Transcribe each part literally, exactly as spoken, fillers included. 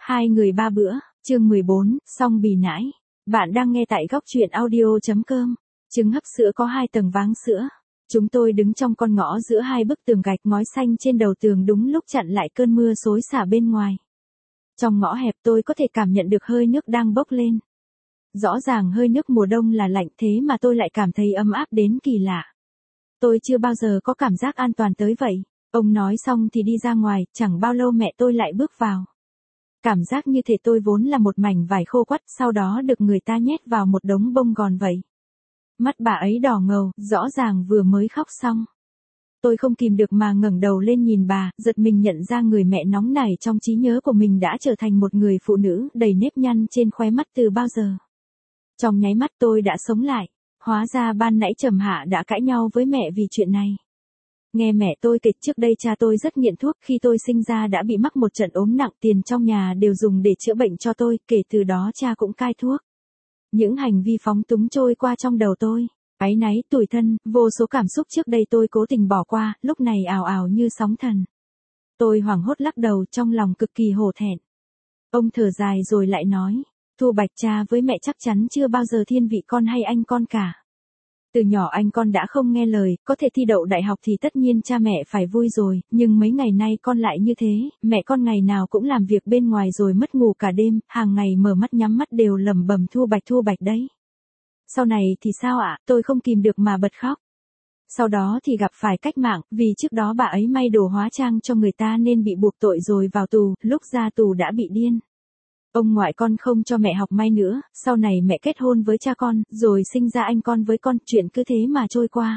Hai người ba bữa, chương mười bốn, song bì nãi. Bạn đang nghe tại góc truyện audio.com. Trứng hấp sữa có hai tầng váng sữa. Chúng tôi đứng trong con ngõ giữa hai bức tường gạch ngói xanh trên đầu tường đúng lúc chặn lại cơn mưa xối xả bên ngoài. Trong ngõ hẹp tôi có thể cảm nhận được hơi nước đang bốc lên. Rõ ràng hơi nước mùa đông là lạnh thế mà tôi lại cảm thấy ấm áp đến kỳ lạ. Tôi chưa bao giờ có cảm giác an toàn tới vậy. Ông nói xong thì đi ra ngoài, chẳng bao lâu mẹ tôi lại bước vào. Cảm giác như thể tôi vốn là một mảnh vải khô quắt, sau đó được người ta nhét vào một đống bông gòn vậy. Mắt bà ấy đỏ ngầu, rõ ràng vừa mới khóc xong. Tôi không kìm được mà ngẩng đầu lên nhìn bà, giật mình nhận ra người mẹ nóng nảy trong trí nhớ của mình đã trở thành một người phụ nữ đầy nếp nhăn trên khóe mắt từ bao giờ. Trong nháy mắt tôi đã sống lại, hóa ra ban nãy Trầm Hạ đã cãi nhau với mẹ vì chuyện này. Nghe mẹ tôi kể trước đây cha tôi rất nghiện thuốc, khi tôi sinh ra đã bị mắc một trận ốm nặng, tiền trong nhà đều dùng để chữa bệnh cho tôi, kể từ đó cha cũng cai thuốc. Những hành vi phóng túng trôi qua trong đầu tôi, áy náy, tủi thân, vô số cảm xúc trước đây tôi cố tình bỏ qua, lúc này ào ào như sóng thần. Tôi hoảng hốt lắc đầu, trong lòng cực kỳ hổ thẹn. Ông thở dài rồi lại nói, Thu Bạch, cha với mẹ chắc chắn chưa bao giờ thiên vị con hay anh con cả. Từ nhỏ anh con đã không nghe lời, có thể thi đậu đại học thì tất nhiên cha mẹ phải vui rồi, nhưng mấy ngày nay con lại như thế, mẹ con ngày nào cũng làm việc bên ngoài rồi mất ngủ cả đêm, hàng ngày mở mắt nhắm mắt đều lẩm bẩm Thu Bạch Thu Bạch đấy. Sau này thì sao ạ, tôi không kìm được mà bật khóc. Sau đó thì gặp phải cách mạng, vì trước đó bà ấy may đồ hóa trang cho người ta nên bị buộc tội rồi vào tù, lúc ra tù đã bị điên. Ông ngoại con không cho mẹ học may nữa, sau này mẹ kết hôn với cha con, rồi sinh ra anh con với con, chuyện cứ thế mà trôi qua.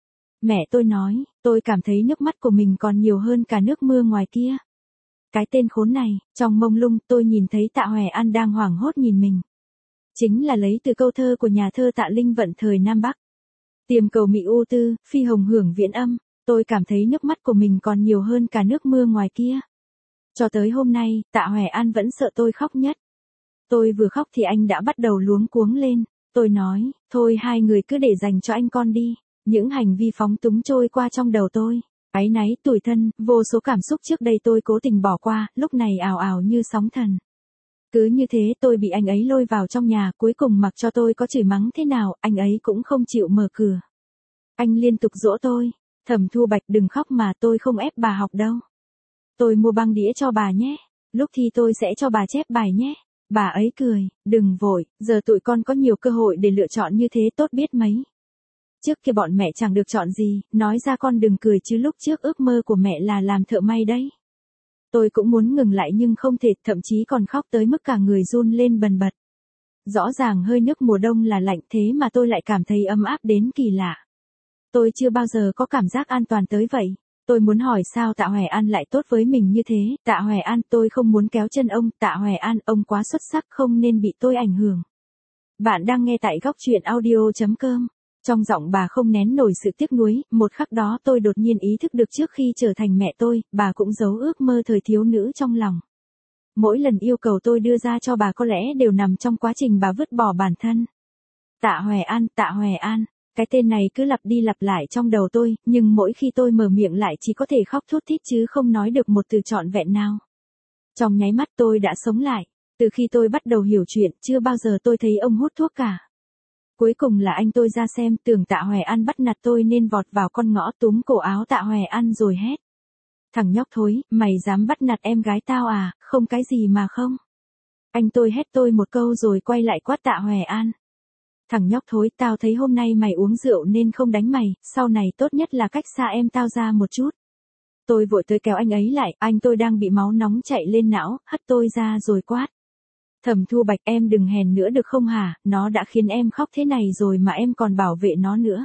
Mẹ tôi nói, tôi cảm thấy nước mắt của mình còn nhiều hơn cả nước mưa ngoài kia. Cái tên khốn này, trong mông lung tôi nhìn thấy Tạ Hoè An đang hoảng hốt nhìn mình. Chính là lấy từ câu thơ của nhà thơ Tạ Linh Vận thời Nam Bắc. Tiềm cầu mị u tư, phi hồng hưởng viễn âm, tôi cảm thấy nước mắt của mình còn nhiều hơn cả nước mưa ngoài kia. Cho tới hôm nay, Tạ Hoè An vẫn sợ tôi khóc nhất. Tôi vừa khóc thì anh đã bắt đầu luống cuống lên. Tôi nói, thôi hai người cứ để dành cho anh con đi. Những hành vi phóng túng trôi qua trong đầu tôi. Áy náy, tủi thân, vô số cảm xúc trước đây tôi cố tình bỏ qua, lúc này ào ào như sóng thần. Cứ như thế tôi bị anh ấy lôi vào trong nhà, cuối cùng mặc cho tôi có chửi mắng thế nào, anh ấy cũng không chịu mở cửa. Anh liên tục dỗ tôi, Thẩm Thu Bạch đừng khóc mà, tôi không ép bà học đâu. Tôi mua băng đĩa cho bà nhé, lúc thi tôi sẽ cho bà chép bài nhé. Bà ấy cười, đừng vội, giờ tụi con có nhiều cơ hội để lựa chọn như thế tốt biết mấy. Trước kia bọn mẹ chẳng được chọn gì, nói ra con đừng cười chứ lúc trước ước mơ của mẹ là làm thợ may đấy. Tôi cũng muốn ngừng lại nhưng không thể, thậm chí còn khóc tới mức cả người run lên bần bật. Rõ ràng hơi nước mùa đông là lạnh thế mà tôi lại cảm thấy ấm áp đến kỳ lạ. Tôi chưa bao giờ có cảm giác an toàn tới vậy. Tôi muốn hỏi sao Tạ Hoè An lại tốt với mình như thế, Tạ Hoè An, tôi không muốn kéo chân ông, Tạ Hoè An, ông quá xuất sắc không nên bị tôi ảnh hưởng. Bạn đang nghe tại góc truyện audio.com. Trong giọng bà không nén nổi sự tiếc nuối, một khắc đó tôi đột nhiên ý thức được trước khi trở thành mẹ tôi, bà cũng giấu ước mơ thời thiếu nữ trong lòng. Mỗi lần yêu cầu tôi đưa ra cho bà có lẽ đều nằm trong quá trình bà vứt bỏ bản thân. Tạ Hoè An, Tạ Hoè An. Cái tên này cứ lặp đi lặp lại trong đầu tôi, nhưng mỗi khi tôi mở miệng lại chỉ có thể khóc thút thít chứ không nói được một từ trọn vẹn nào. Trong nháy mắt tôi đã sống lại, từ khi tôi bắt đầu hiểu chuyện, chưa bao giờ tôi thấy ông hút thuốc cả. Cuối cùng là anh tôi ra xem, tưởng Tạ Hoè An bắt nạt tôi nên vọt vào con ngõ túm cổ áo Tạ Hoè An rồi hét. Thằng nhóc thối, mày dám bắt nạt em gái tao à, không cái gì mà không. Anh tôi hét tôi một câu rồi quay lại quát Tạ Hoè An. Thằng nhóc thối, tao thấy hôm nay mày uống rượu nên không đánh mày, sau này tốt nhất là cách xa em tao ra một chút. Tôi vội tới kéo anh ấy lại, anh tôi đang bị máu nóng chạy lên não, hất tôi ra rồi quát. Thẩm Thu Bạch, em đừng hèn nữa được không hả, nó đã khiến em khóc thế này rồi mà em còn bảo vệ nó nữa.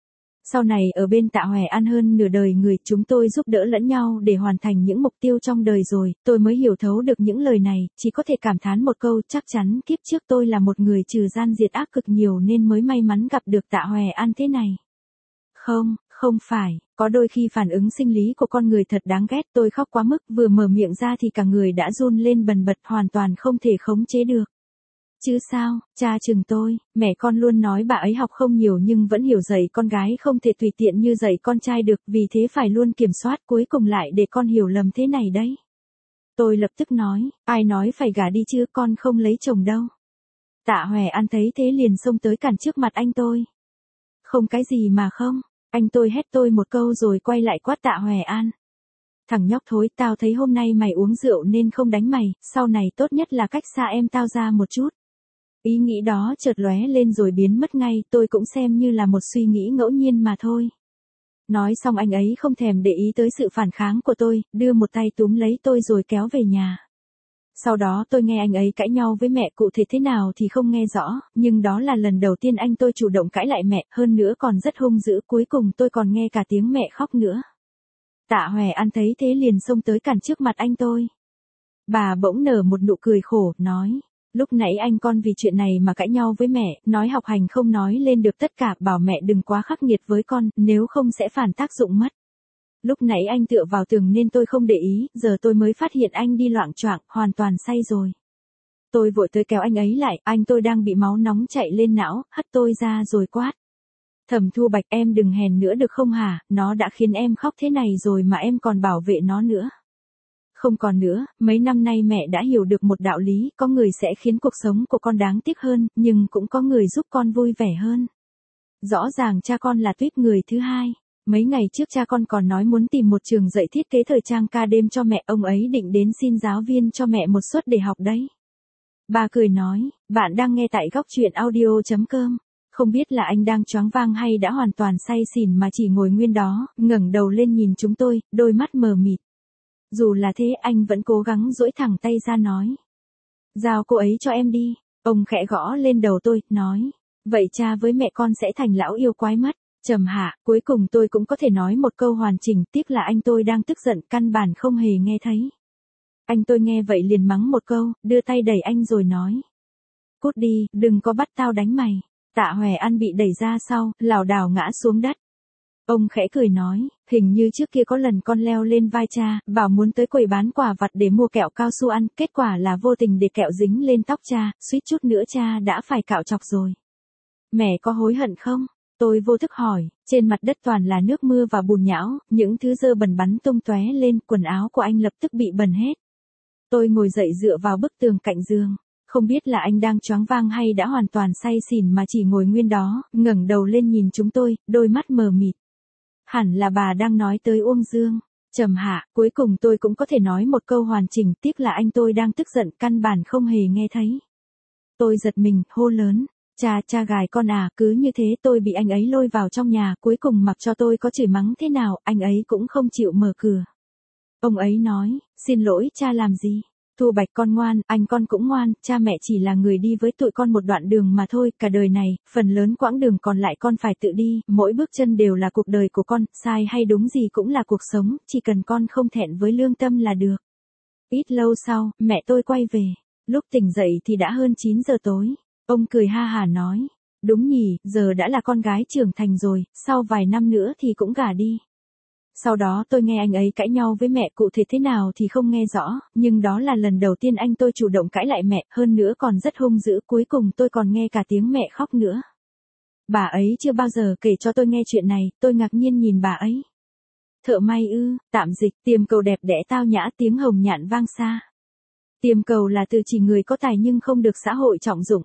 Sau này ở bên Tạ Hoè An hơn nửa đời người, chúng tôi giúp đỡ lẫn nhau để hoàn thành những mục tiêu trong đời rồi, tôi mới hiểu thấu được những lời này, chỉ có thể cảm thán một câu, chắc chắn kiếp trước tôi là một người trừ gian diệt ác cực nhiều nên mới may mắn gặp được Tạ Hoè An thế này. Không, không phải, có đôi khi phản ứng sinh lý của con người thật đáng ghét, tôi khóc quá mức, vừa mở miệng ra thì cả người đã run lên bần bật, hoàn toàn không thể khống chế được. Chứ sao, cha chừng tôi, mẹ con luôn nói bà ấy học không nhiều nhưng vẫn hiểu dạy con gái không thể tùy tiện như dạy con trai được, vì thế phải luôn kiểm soát, cuối cùng lại để con hiểu lầm thế này đấy. Tôi lập tức nói, ai nói phải gả đi chứ, con không lấy chồng đâu. Tạ Hoè An thấy thế liền xông tới cản trước mặt anh tôi. Không cái gì mà không, anh tôi hét tôi một câu rồi quay lại quát Tạ Hoè An. Thằng nhóc thối, tao thấy hôm nay mày uống rượu nên không đánh mày, sau này tốt nhất là cách xa em tao ra một chút. Ý nghĩ đó chợt lóe lên rồi biến mất ngay, tôi cũng xem như là một suy nghĩ ngẫu nhiên mà thôi. Nói xong anh ấy không thèm để ý tới sự phản kháng của tôi, đưa một tay túm lấy tôi rồi kéo về nhà. Sau đó tôi nghe anh ấy cãi nhau với mẹ, cụ thể thế nào thì không nghe rõ, nhưng đó là lần đầu tiên anh tôi chủ động cãi lại mẹ, hơn nữa còn rất hung dữ, cuối cùng tôi còn nghe cả tiếng mẹ khóc nữa. Tạ Hoè An thấy thế liền xông tới cản trước mặt anh tôi. Bà bỗng nở một nụ cười khổ, nói, lúc nãy anh con vì chuyện này mà cãi nhau với mẹ, nói học hành không nói lên được tất cả, bảo mẹ đừng quá khắc nghiệt với con, nếu không sẽ phản tác dụng mất. Lúc nãy anh tựa vào tường nên tôi không để ý, giờ tôi mới phát hiện anh đi loạng choạng, hoàn toàn say rồi. Tôi vội tới kéo anh ấy lại, anh tôi đang bị máu nóng chạy lên não, hất tôi ra rồi quát. Thẩm Thu Bạch, em đừng hèn nữa được không hả, nó đã khiến em khóc thế này rồi mà em còn bảo vệ nó nữa. Không còn nữa, mấy năm nay mẹ đã hiểu được một đạo lý, có người sẽ khiến cuộc sống của con đáng tiếc hơn, nhưng cũng có người giúp con vui vẻ hơn. Rõ ràng cha con là tuyếp người thứ hai. Mấy ngày trước cha con còn nói muốn tìm một trường dạy thiết kế thời trang ca đêm cho mẹ, ông ấy định đến xin giáo viên cho mẹ một suất để học đấy. Bà cười nói, bạn đang nghe tại góc truyện audio chấm com. Không biết là anh đang choáng váng hay đã hoàn toàn say xỉn mà chỉ ngồi nguyên đó, ngẩng đầu lên nhìn chúng tôi, đôi mắt mờ mịt. Dù là thế anh vẫn cố gắng duỗi thẳng tay ra nói. Giao cô ấy cho em đi. Ông khẽ gõ lên đầu tôi, nói. Vậy cha với mẹ con sẽ thành lão yêu quái mất. Trầm hạ, cuối cùng tôi cũng có thể nói một câu hoàn chỉnh, tiếc là anh tôi đang tức giận, căn bản không hề nghe thấy. Anh tôi nghe vậy liền mắng một câu, đưa tay đẩy anh rồi nói. Cút đi, đừng có bắt tao đánh mày. Tạ Hoè An bị đẩy ra sau, lảo đảo ngã xuống đất. Ông khẽ cười nói, hình như trước kia có lần con leo lên vai cha, bảo muốn tới quầy bán quà vặt để mua kẹo cao su ăn, kết quả là vô tình để kẹo dính lên tóc cha, suýt chút nữa cha đã phải cạo chọc rồi. Mẹ có hối hận không? Tôi vô thức hỏi, trên mặt đất toàn là nước mưa và bùn nhão, những thứ dơ bẩn bắn tung tóe lên, quần áo của anh lập tức bị bẩn hết. Tôi ngồi dậy dựa vào bức tường cạnh giường. Không biết là anh đang choáng váng hay đã hoàn toàn say xỉn mà chỉ ngồi nguyên đó, ngẩng đầu lên nhìn chúng tôi, đôi mắt mờ mịt. Hẳn là bà đang nói tới Uông Dương. Trầm hạ, cuối cùng tôi cũng có thể nói một câu hoàn chỉnh, tiếc là anh tôi đang tức giận, căn bản không hề nghe thấy. Tôi giật mình, hô lớn. Cha, cha gài con à, cứ như thế tôi bị anh ấy lôi vào trong nhà, cuối cùng mặc cho tôi có chửi mắng thế nào, anh ấy cũng không chịu mở cửa. Ông ấy nói, xin lỗi cha làm gì? Thu Bạch con ngoan, anh con cũng ngoan, cha mẹ chỉ là người đi với tụi con một đoạn đường mà thôi, cả đời này, phần lớn quãng đường còn lại con phải tự đi, mỗi bước chân đều là cuộc đời của con, sai hay đúng gì cũng là cuộc sống, chỉ cần con không thẹn với lương tâm là được. Ít lâu sau, mẹ tôi quay về, lúc tỉnh dậy thì đã hơn chín giờ tối. Ông cười ha hả nói, đúng nhỉ, giờ đã là con gái trưởng thành rồi, sau vài năm nữa thì cũng gả đi. Sau đó tôi nghe anh ấy cãi nhau với mẹ, cụ thể thế nào thì không nghe rõ, nhưng đó là lần đầu tiên anh tôi chủ động cãi lại mẹ, hơn nữa còn rất hung dữ, cuối cùng tôi còn nghe cả tiếng mẹ khóc nữa. Bà ấy chưa bao giờ kể cho tôi nghe chuyện này, tôi ngạc nhiên nhìn bà ấy. Thợ may ư, tạm dịch, tiềm cầu đẹp đẽ tao nhã, tiếng hồng nhạn vang xa. Tiềm cầu là từ chỉ người có tài nhưng không được xã hội trọng dụng.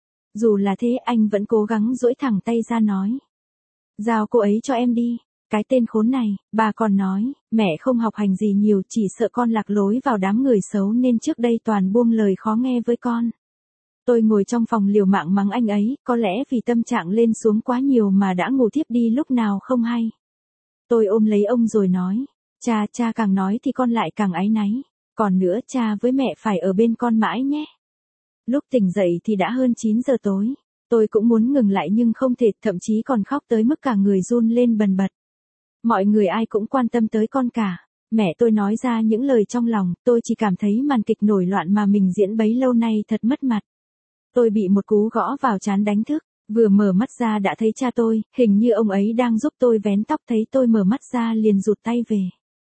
Dù là thế anh vẫn cố gắng duỗi thẳng tay ra nói. Giao cô ấy cho em đi. Cái tên khốn này, bà còn nói, mẹ không học hành gì nhiều, chỉ sợ con lạc lối vào đám người xấu nên trước đây toàn buông lời khó nghe với con. Tôi ngồi trong phòng liều mạng mắng anh ấy, có lẽ vì tâm trạng lên xuống quá nhiều mà đã ngủ thiếp đi lúc nào không hay. Tôi ôm lấy ông rồi nói, cha, cha càng nói thì con lại càng áy náy, còn nữa cha với mẹ phải ở bên con mãi nhé. Lúc tỉnh dậy thì đã hơn chín giờ tối, tôi cũng muốn ngừng lại nhưng không thể, thậm chí còn khóc tới mức cả người run lên bần bật. Mọi người ai cũng quan tâm tới con cả. Mẹ tôi nói ra những lời trong lòng, tôi chỉ cảm thấy màn kịch nổi loạn mà mình diễn bấy lâu nay thật mất mặt. Tôi bị một cú gõ vào trán đánh thức, vừa mở mắt ra đã thấy cha tôi, hình như ông ấy đang giúp tôi vén tóc, thấy tôi mở mắt ra liền rụt tay về.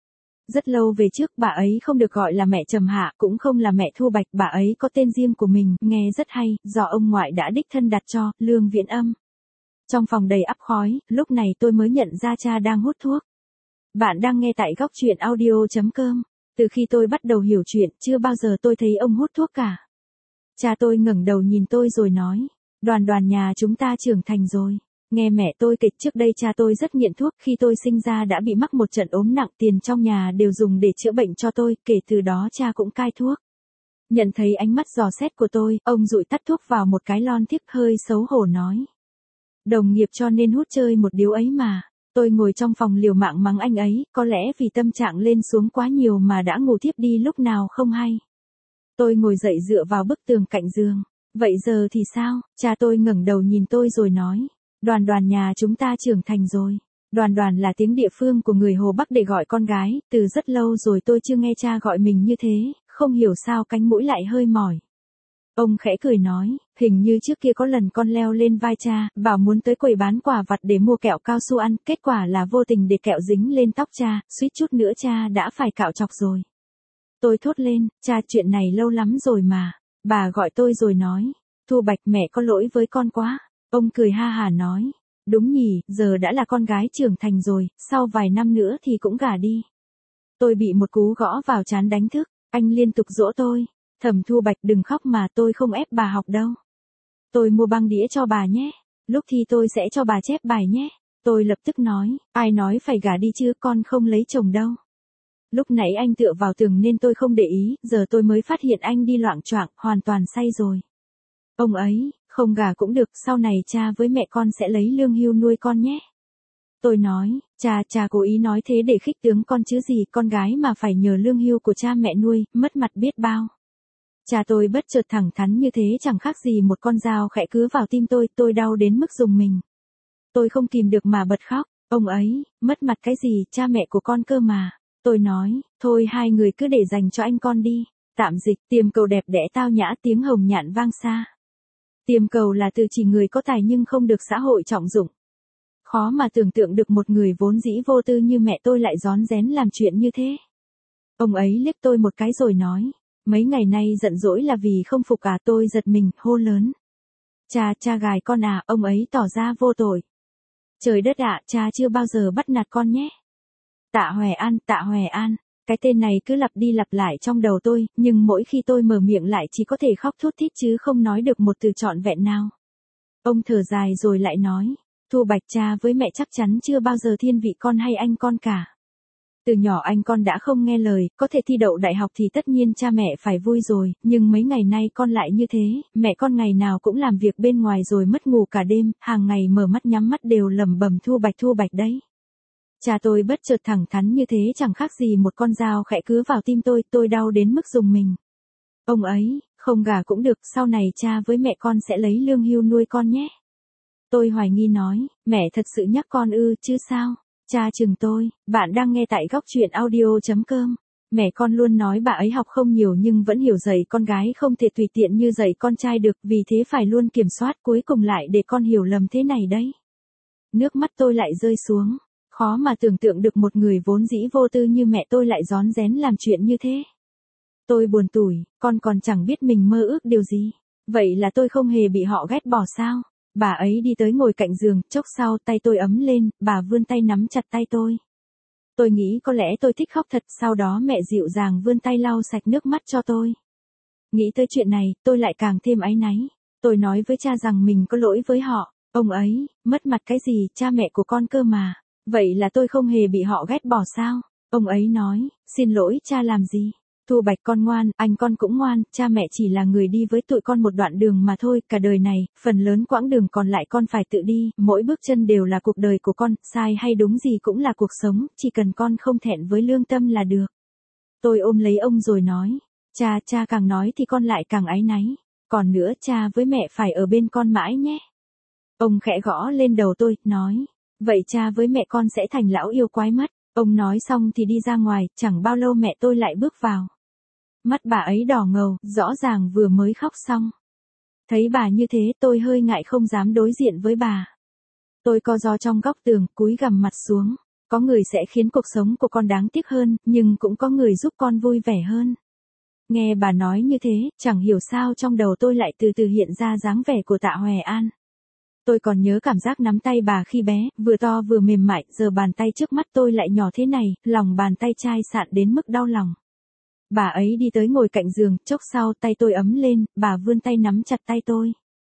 Rất lâu về trước bà ấy không được gọi là mẹ Trầm Hạ, cũng không là mẹ Thu Bạch, bà ấy có tên riêng của mình, nghe rất hay, do ông ngoại đã đích thân đặt cho, Lương Viễn Âm. Trong phòng đầy ắp khói, lúc này tôi mới nhận ra cha đang hút thuốc. Bạn đang nghe tại góc truyện audio chấm com. Từ khi tôi bắt đầu hiểu chuyện, chưa bao giờ tôi thấy ông hút thuốc cả. Cha tôi ngẩng đầu nhìn tôi rồi nói, Đoàn Đoàn nhà chúng ta trưởng thành rồi. Nghe mẹ tôi kể trước đây cha tôi rất nghiện thuốc, khi tôi sinh ra đã bị mắc một trận ốm nặng, tiền trong nhà đều dùng để chữa bệnh cho tôi, kể từ đó cha cũng cai thuốc. Nhận thấy ánh mắt dò xét của tôi, ông dụi tắt thuốc vào một cái lon thiếc, hơi xấu hổ nói. Đồng nghiệp cho nên hút chơi một điếu ấy mà. Tôi ngồi trong phòng liều mạng mắng anh ấy, có lẽ vì tâm trạng lên xuống quá nhiều mà đã ngủ thiếp đi lúc nào không hay. Tôi ngồi dậy dựa vào bức tường cạnh giường. Vậy giờ thì sao? Cha tôi ngẩng đầu nhìn tôi rồi nói. Đoàn Đoàn nhà chúng ta trưởng thành rồi. Đoàn Đoàn là tiếng địa phương của người Hồ Bắc để gọi con gái, từ rất lâu rồi tôi chưa nghe cha gọi mình như thế, không hiểu sao cánh mũi lại hơi mỏi. Ông khẽ cười nói, hình như trước kia có lần con leo lên vai cha, bảo muốn tới quầy bán quà vặt để mua kẹo cao su ăn, kết quả là vô tình để kẹo dính lên tóc cha, suýt chút nữa cha đã phải cạo trọc rồi. Tôi thốt lên, cha chuyện này lâu lắm rồi mà. Bà gọi tôi rồi nói, Thu Bạch mẹ có lỗi với con quá. Ông cười ha hả nói, đúng nhỉ, giờ đã là con gái trưởng thành rồi, sau vài năm nữa thì cũng gả đi. Tôi bị một cú gõ vào trán đánh thức, anh liên tục dỗ tôi. Thẩm Thu Bạch đừng khóc mà, tôi không ép bà học đâu. Tôi mua băng đĩa cho bà nhé. Lúc thi tôi sẽ cho bà chép bài nhé. Tôi lập tức nói, ai nói phải gả đi chứ, con không lấy chồng đâu. Lúc nãy anh tựa vào tường nên tôi không để ý, giờ tôi mới phát hiện anh đi loạng choạng, hoàn toàn say rồi. Ông ấy, không gả cũng được, sau này cha với mẹ con sẽ lấy lương hưu nuôi con nhé. Tôi nói, cha, cha cố ý nói thế để khích tướng con chứ gì, con gái mà phải nhờ lương hưu của cha mẹ nuôi, mất mặt biết bao. Cha tôi bất chợt thẳng thắn như thế chẳng khác gì một con dao khẽ cứa vào tim tôi, tôi đau đến mức rùng mình. Tôi không kìm được mà bật khóc, ông ấy, mất mặt cái gì, cha mẹ của con cơ mà. Tôi nói, thôi hai người cứ để dành cho anh con đi. Tạm dịch, Tiềm Cầu đẹp đẽ tao nhã, tiếng hồng nhạn vang xa. Tiềm cầu là từ chỉ người có tài nhưng không được xã hội trọng dụng. Khó mà tưởng tượng được một người vốn dĩ vô tư như mẹ tôi lại rón rén làm chuyện như thế. Ông ấy liếc tôi một cái rồi nói, mấy ngày nay giận dỗi là vì không phục à? Tôi giật mình, hô lớn. Cha, cha gài con à? Ông ấy tỏ ra vô tội. Trời đất ạ, cha chưa bao giờ bắt nạt con nhé. Tạ Hòe An, Tạ Hòe An. Cái tên này cứ lặp đi lặp lại trong đầu tôi, nhưng mỗi khi tôi mở miệng lại chỉ có thể khóc thút thít chứ không nói được một từ trọn vẹn nào. Ông thở dài rồi lại nói, Thu Bạch, cha với mẹ chắc chắn chưa bao giờ thiên vị con hay anh con cả. Từ nhỏ anh con đã không nghe lời, có thể thi đậu đại học thì tất nhiên cha mẹ phải vui rồi, nhưng mấy ngày nay con lại như thế, mẹ con ngày nào cũng làm việc bên ngoài rồi mất ngủ cả đêm, hàng ngày mở mắt nhắm mắt đều lẩm bẩm Thu Bạch Thu Bạch đấy. Cha tôi bất chợt thẳng thắn như thế chẳng khác gì một con dao khẽ cứa vào tim tôi, tôi đau đến mức rùng mình. Ông ấy, không gả cũng được, sau này cha với mẹ con sẽ lấy lương hưu nuôi con nhé. Tôi hoài nghi nói, mẹ thật sự nhắc con ư, chứ sao? Cha chừng tôi, bạn đang nghe tại góc truyện audio chấm com. Mẹ con luôn nói bà ấy học không nhiều nhưng vẫn hiểu dạy con gái không thể tùy tiện như dạy con trai được, vì thế phải luôn kiểm soát, cuối cùng lại để con hiểu lầm thế này đấy. Nước mắt tôi lại rơi xuống. Khó mà tưởng tượng được một người vốn dĩ vô tư như mẹ tôi lại rón rén làm chuyện như thế. Tôi buồn tủi, con còn chẳng biết mình mơ ước điều gì. Vậy là tôi không hề bị họ ghét bỏ sao? Bà ấy đi tới ngồi cạnh giường, chốc sau tay tôi ấm lên, bà vươn tay nắm chặt tay tôi. Tôi nghĩ có lẽ tôi thích khóc thật, sau đó mẹ dịu dàng vươn tay lau sạch nước mắt cho tôi. Nghĩ tới chuyện này, tôi lại càng thêm áy náy. Tôi nói với cha rằng mình có lỗi với họ. Ông ấy, mất mặt cái gì, cha mẹ của con cơ mà. Vậy là tôi không hề bị họ ghét bỏ sao? Ông ấy nói, xin lỗi cha làm gì? Thu Bạch con ngoan, anh con cũng ngoan, cha mẹ chỉ là người đi với tụi con một đoạn đường mà thôi, cả đời này, phần lớn quãng đường còn lại con phải tự đi, mỗi bước chân đều là cuộc đời của con, sai hay đúng gì cũng là cuộc sống, chỉ cần con không thẹn với lương tâm là được. Tôi ôm lấy ông rồi nói, cha, cha càng nói thì con lại càng áy náy, còn nữa cha với mẹ phải ở bên con mãi nhé. Ông khẽ gõ lên đầu tôi, nói, vậy cha với mẹ con sẽ thành lão yêu quái mất. Ông nói xong thì đi ra ngoài, chẳng bao lâu mẹ tôi lại bước vào. Mắt bà ấy đỏ ngầu, rõ ràng vừa mới khóc xong. Thấy bà như thế tôi hơi ngại không dám đối diện với bà. Tôi co ro trong góc tường, cúi gằm mặt xuống. Có người sẽ khiến cuộc sống của con đáng tiếc hơn, nhưng cũng có người giúp con vui vẻ hơn. Nghe bà nói như thế, chẳng hiểu sao trong đầu tôi lại từ từ hiện ra dáng vẻ của Tạ Hòe An. Tôi còn nhớ cảm giác nắm tay bà khi bé, vừa to vừa mềm mại, giờ bàn tay trước mắt tôi lại nhỏ thế này, lòng bàn tay chai sạn đến mức đau lòng. Bà ấy đi tới ngồi cạnh giường, chốc sau tay tôi ấm lên, bà vươn tay nắm chặt tay tôi.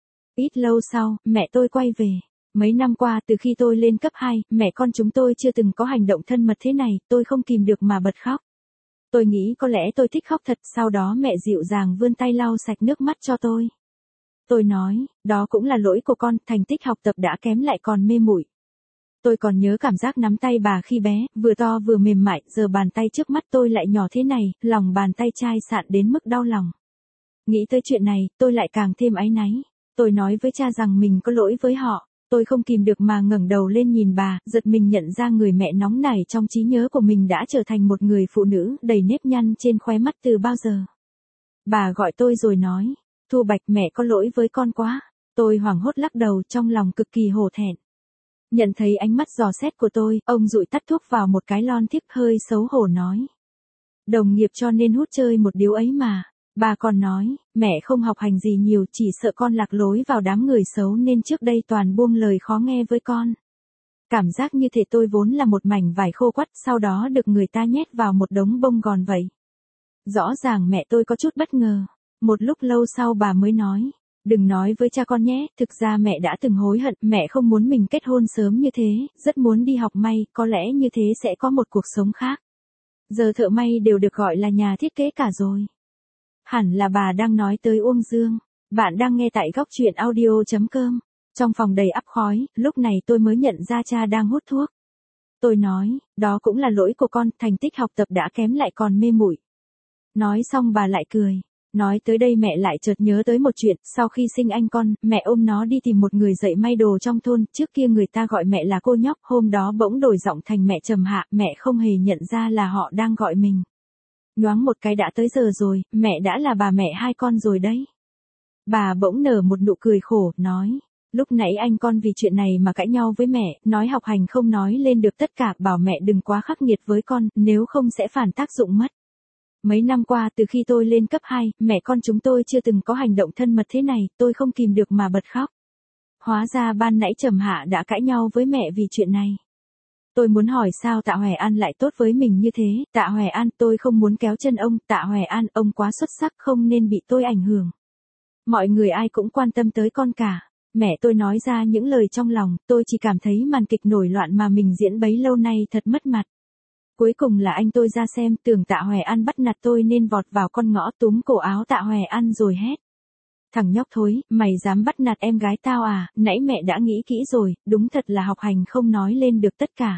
Ít lâu sau, mẹ tôi quay về. Mấy năm qua từ khi tôi lên cấp hai, mẹ con chúng tôi chưa từng có hành động thân mật thế này, tôi không kìm được mà bật khóc. Tôi nghĩ có lẽ tôi thích khóc thật, sau đó mẹ dịu dàng vươn tay lau sạch nước mắt cho tôi. Tôi nói, đó cũng là lỗi của con, thành tích học tập đã kém lại còn mê muội. Tôi còn nhớ cảm giác nắm tay bà khi bé, vừa to vừa mềm mại, giờ bàn tay trước mắt tôi lại nhỏ thế này, lòng bàn tay chai sạn đến mức đau lòng. Nghĩ tới chuyện này, tôi lại càng thêm áy náy. Tôi nói với cha rằng mình có lỗi với họ. Tôi không kìm được mà ngẩng đầu lên nhìn bà, giật mình nhận ra người mẹ nóng nảy trong trí nhớ của mình đã trở thành một người phụ nữ đầy nếp nhăn trên khóe mắt từ bao giờ. Bà gọi tôi rồi nói, Thu Bạch, mẹ có lỗi với con quá. Tôi hoảng hốt lắc đầu, trong lòng cực kỳ hổ thẹn. Nhận thấy ánh mắt dò xét của tôi, ông dụi tắt thuốc vào một cái lon thiếp, hơi xấu hổ nói. Đồng nghiệp cho nên hút chơi một điếu ấy mà. Bà còn nói, mẹ không học hành gì nhiều, chỉ sợ con lạc lối vào đám người xấu nên trước đây toàn buông lời khó nghe với con. Cảm giác như thể tôi vốn là một mảnh vải khô quắt, sau đó được người ta nhét vào một đống bông gòn vậy. Rõ ràng mẹ tôi có chút bất ngờ. Một lúc lâu sau bà mới nói, đừng nói với cha con nhé, thực ra mẹ đã từng hối hận, mẹ không muốn mình kết hôn sớm như thế, rất muốn đi học may, có lẽ như thế sẽ có một cuộc sống khác. Giờ thợ may đều được gọi là nhà thiết kế cả rồi. Hẳn là bà đang nói tới Uông Dương. Bạn đang nghe tại góc truyện audio chấm com. Trong phòng đầy ắp khói, lúc này tôi mới nhận ra cha đang hút thuốc. Tôi nói, đó cũng là lỗi của con, thành tích học tập đã kém lại còn mê muội. Nói xong bà lại cười. Nói tới đây mẹ lại chợt nhớ tới một chuyện, sau khi sinh anh con, mẹ ôm nó đi tìm một người dạy may đồ trong thôn, trước kia người ta gọi mẹ là cô nhóc, hôm đó bỗng đổi giọng thành mẹ trầm hạ, mẹ không hề nhận ra là họ đang gọi mình. Nhoáng một cái đã tới giờ rồi, mẹ đã là bà mẹ hai con rồi đấy. Bà bỗng nở một nụ cười khổ, nói, lúc nãy anh con vì chuyện này mà cãi nhau với mẹ, nói học hành không nói lên được tất cả, bảo mẹ đừng quá khắc nghiệt với con, nếu không sẽ phản tác dụng mất. Mấy năm qua từ khi tôi lên cấp hai, mẹ con chúng tôi chưa từng có hành động thân mật thế này, tôi không kìm được mà bật khóc. Hóa ra ban nãy Trầm Hạ đã cãi nhau với mẹ vì chuyện này. Tôi muốn hỏi sao Tạ Hoài An lại tốt với mình như thế, Tạ Hoài An, tôi không muốn kéo chân ông, Tạ Hoài An, ông quá xuất sắc không nên bị tôi ảnh hưởng. Mọi người ai cũng quan tâm tới con cả. Mẹ tôi nói ra những lời trong lòng, tôi chỉ cảm thấy màn kịch nổi loạn mà mình diễn bấy lâu nay thật mất mặt. Cuối cùng là anh tôi ra xem, tưởng Tạ Hoài An bắt nạt tôi nên vọt vào con ngõ túm cổ áo Tạ Hoài An rồi hét. Thằng nhóc thối, mày dám bắt nạt em gái tao à, nãy mẹ đã nghĩ kỹ rồi, đúng thật là học hành không nói lên được tất cả.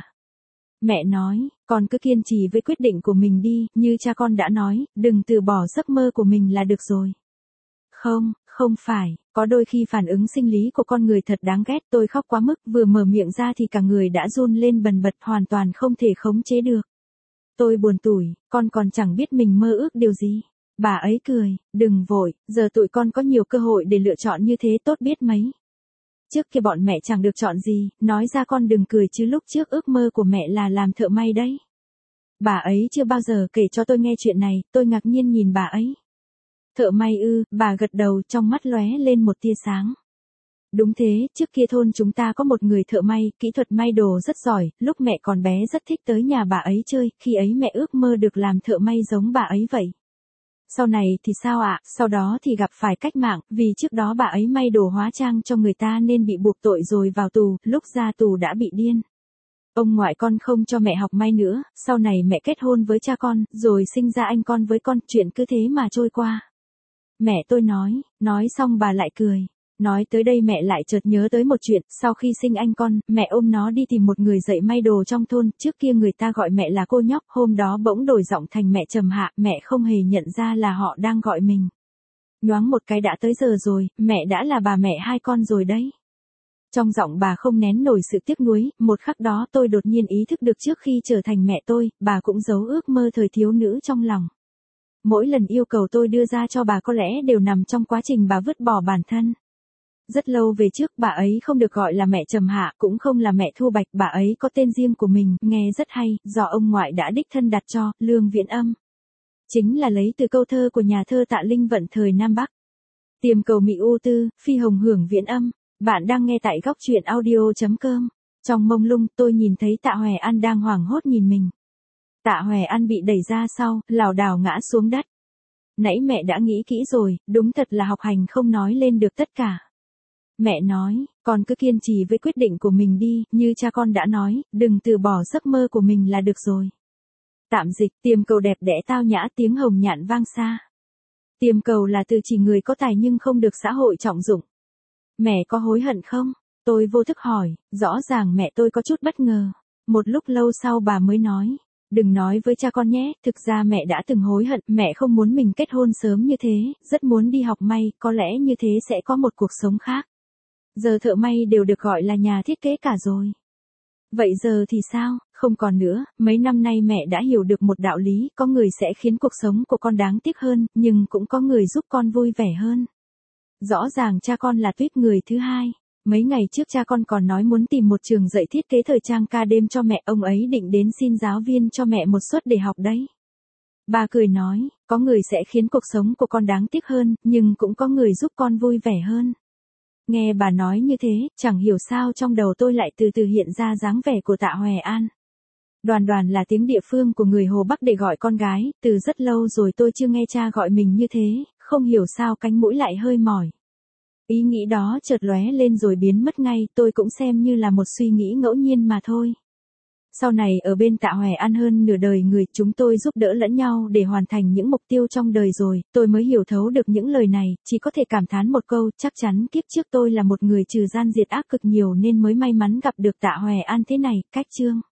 Mẹ nói, con cứ kiên trì với quyết định của mình đi, như cha con đã nói, đừng từ bỏ giấc mơ của mình là được rồi. Không, không phải, có đôi khi phản ứng sinh lý của con người thật đáng ghét, tôi khóc quá mức, vừa mở miệng ra thì cả người đã run lên bần bật, hoàn toàn không thể khống chế được. Tôi buồn tủi, con còn chẳng biết mình mơ ước điều gì. Bà ấy cười, đừng vội, giờ tụi con có nhiều cơ hội để lựa chọn như thế tốt biết mấy. Trước kia bọn mẹ chẳng được chọn gì, nói ra con đừng cười chứ lúc trước ước mơ của mẹ là làm thợ may đấy. Bà ấy chưa bao giờ kể cho tôi nghe chuyện này, tôi ngạc nhiên nhìn bà ấy. Thợ may ư, bà gật đầu, trong mắt lóe lên một tia sáng. Đúng thế, trước kia thôn chúng ta có một người thợ may, kỹ thuật may đồ rất giỏi, lúc mẹ còn bé rất thích tới nhà bà ấy chơi, khi ấy mẹ ước mơ được làm thợ may giống bà ấy vậy. Sau này thì sao ạ, à? Sau đó thì gặp phải cách mạng, vì trước đó bà ấy may đồ hóa trang cho người ta nên bị buộc tội rồi vào tù, lúc ra tù đã bị điên. Ông ngoại con không cho mẹ học may nữa, sau này mẹ kết hôn với cha con, rồi sinh ra anh con với con, chuyện cứ thế mà trôi qua. Mẹ tôi nói, nói xong bà lại cười. Nói tới đây mẹ lại chợt nhớ tới một chuyện, sau khi sinh anh con, mẹ ôm nó đi tìm một người dạy may đồ trong thôn, trước kia người ta gọi mẹ là cô nhóc, hôm đó bỗng đổi giọng thành mẹ trầm hạ, mẹ không hề nhận ra là họ đang gọi mình. Nhoáng một cái đã tới giờ rồi, mẹ đã là bà mẹ hai con rồi đấy. Trong giọng bà không nén nổi sự tiếc nuối, một khắc đó tôi đột nhiên ý thức được trước khi trở thành mẹ tôi, bà cũng giấu ước mơ thời thiếu nữ trong lòng. Mỗi lần yêu cầu tôi đưa ra cho bà có lẽ đều nằm trong quá trình bà vứt bỏ bản thân. Rất lâu về trước bà ấy không được gọi là mẹ Trầm Hạ, cũng không là mẹ Thu Bạch, bà ấy có tên riêng của mình, nghe rất hay, do ông ngoại đã đích thân đặt cho, Lương Viễn Âm. Chính là lấy từ câu thơ của nhà thơ Tạ Linh Vận thời Nam Bắc. Tiềm cầu Mỹ U Tư, phi hồng hưởng Viễn Âm. Bạn đang nghe tại góc truyện audio chấm com. Trong mông lung tôi nhìn thấy Tạ Hoài An đang hoảng hốt nhìn mình. Tạ Hoè An bị đẩy ra sau, lảo đảo ngã xuống đất. Nãy mẹ đã nghĩ kỹ rồi, đúng thật là học hành không nói lên được tất cả. Mẹ nói, con cứ kiên trì với quyết định của mình đi, như cha con đã nói, đừng từ bỏ giấc mơ của mình là được rồi. Tạm dịch, tiềm cầu đẹp đẽ tao nhã, tiếng hồng nhạn vang xa. Tiềm cầu là từ chỉ người có tài nhưng không được xã hội trọng dụng. Mẹ có hối hận không? Tôi vô thức hỏi, rõ ràng mẹ tôi có chút bất ngờ. Một lúc lâu sau bà mới nói, đừng nói với cha con nhé, thực ra mẹ đã từng hối hận, mẹ không muốn mình kết hôn sớm như thế, rất muốn đi học may, có lẽ như thế sẽ có một cuộc sống khác. Giờ thợ may đều được gọi là nhà thiết kế cả rồi. Vậy giờ thì sao, không còn nữa, mấy năm nay mẹ đã hiểu được một đạo lý, có người sẽ khiến cuộc sống của con đáng tiếc hơn, nhưng cũng có người giúp con vui vẻ hơn. Rõ ràng cha con là tuyếp người thứ hai. Mấy ngày trước cha con còn nói muốn tìm một trường dạy thiết kế thời trang ca đêm cho mẹ, ông ấy định đến xin giáo viên cho mẹ một suất để học đấy. Bà cười nói, có người sẽ khiến cuộc sống của con đáng tiếc hơn, nhưng cũng có người giúp con vui vẻ hơn. Nghe bà nói như thế, chẳng hiểu sao trong đầu tôi lại từ từ hiện ra dáng vẻ của Tạ Hoè An. Đoàn Đoàn là tiếng địa phương của người Hồ Bắc để gọi con gái, từ rất lâu rồi tôi chưa nghe cha gọi mình như thế, không hiểu sao cánh mũi lại hơi mỏi. Ý nghĩ đó chợt lóe lên rồi biến mất ngay, tôi cũng xem như là một suy nghĩ ngẫu nhiên mà thôi. Sau này ở bên Tạ Hoè An hơn nửa đời người, chúng tôi giúp đỡ lẫn nhau để hoàn thành những mục tiêu trong đời rồi, tôi mới hiểu thấu được những lời này, chỉ có thể cảm thán một câu, chắc chắn kiếp trước tôi là một người trừ gian diệt ác cực nhiều nên mới may mắn gặp được Tạ Hoè An thế này, cách chương.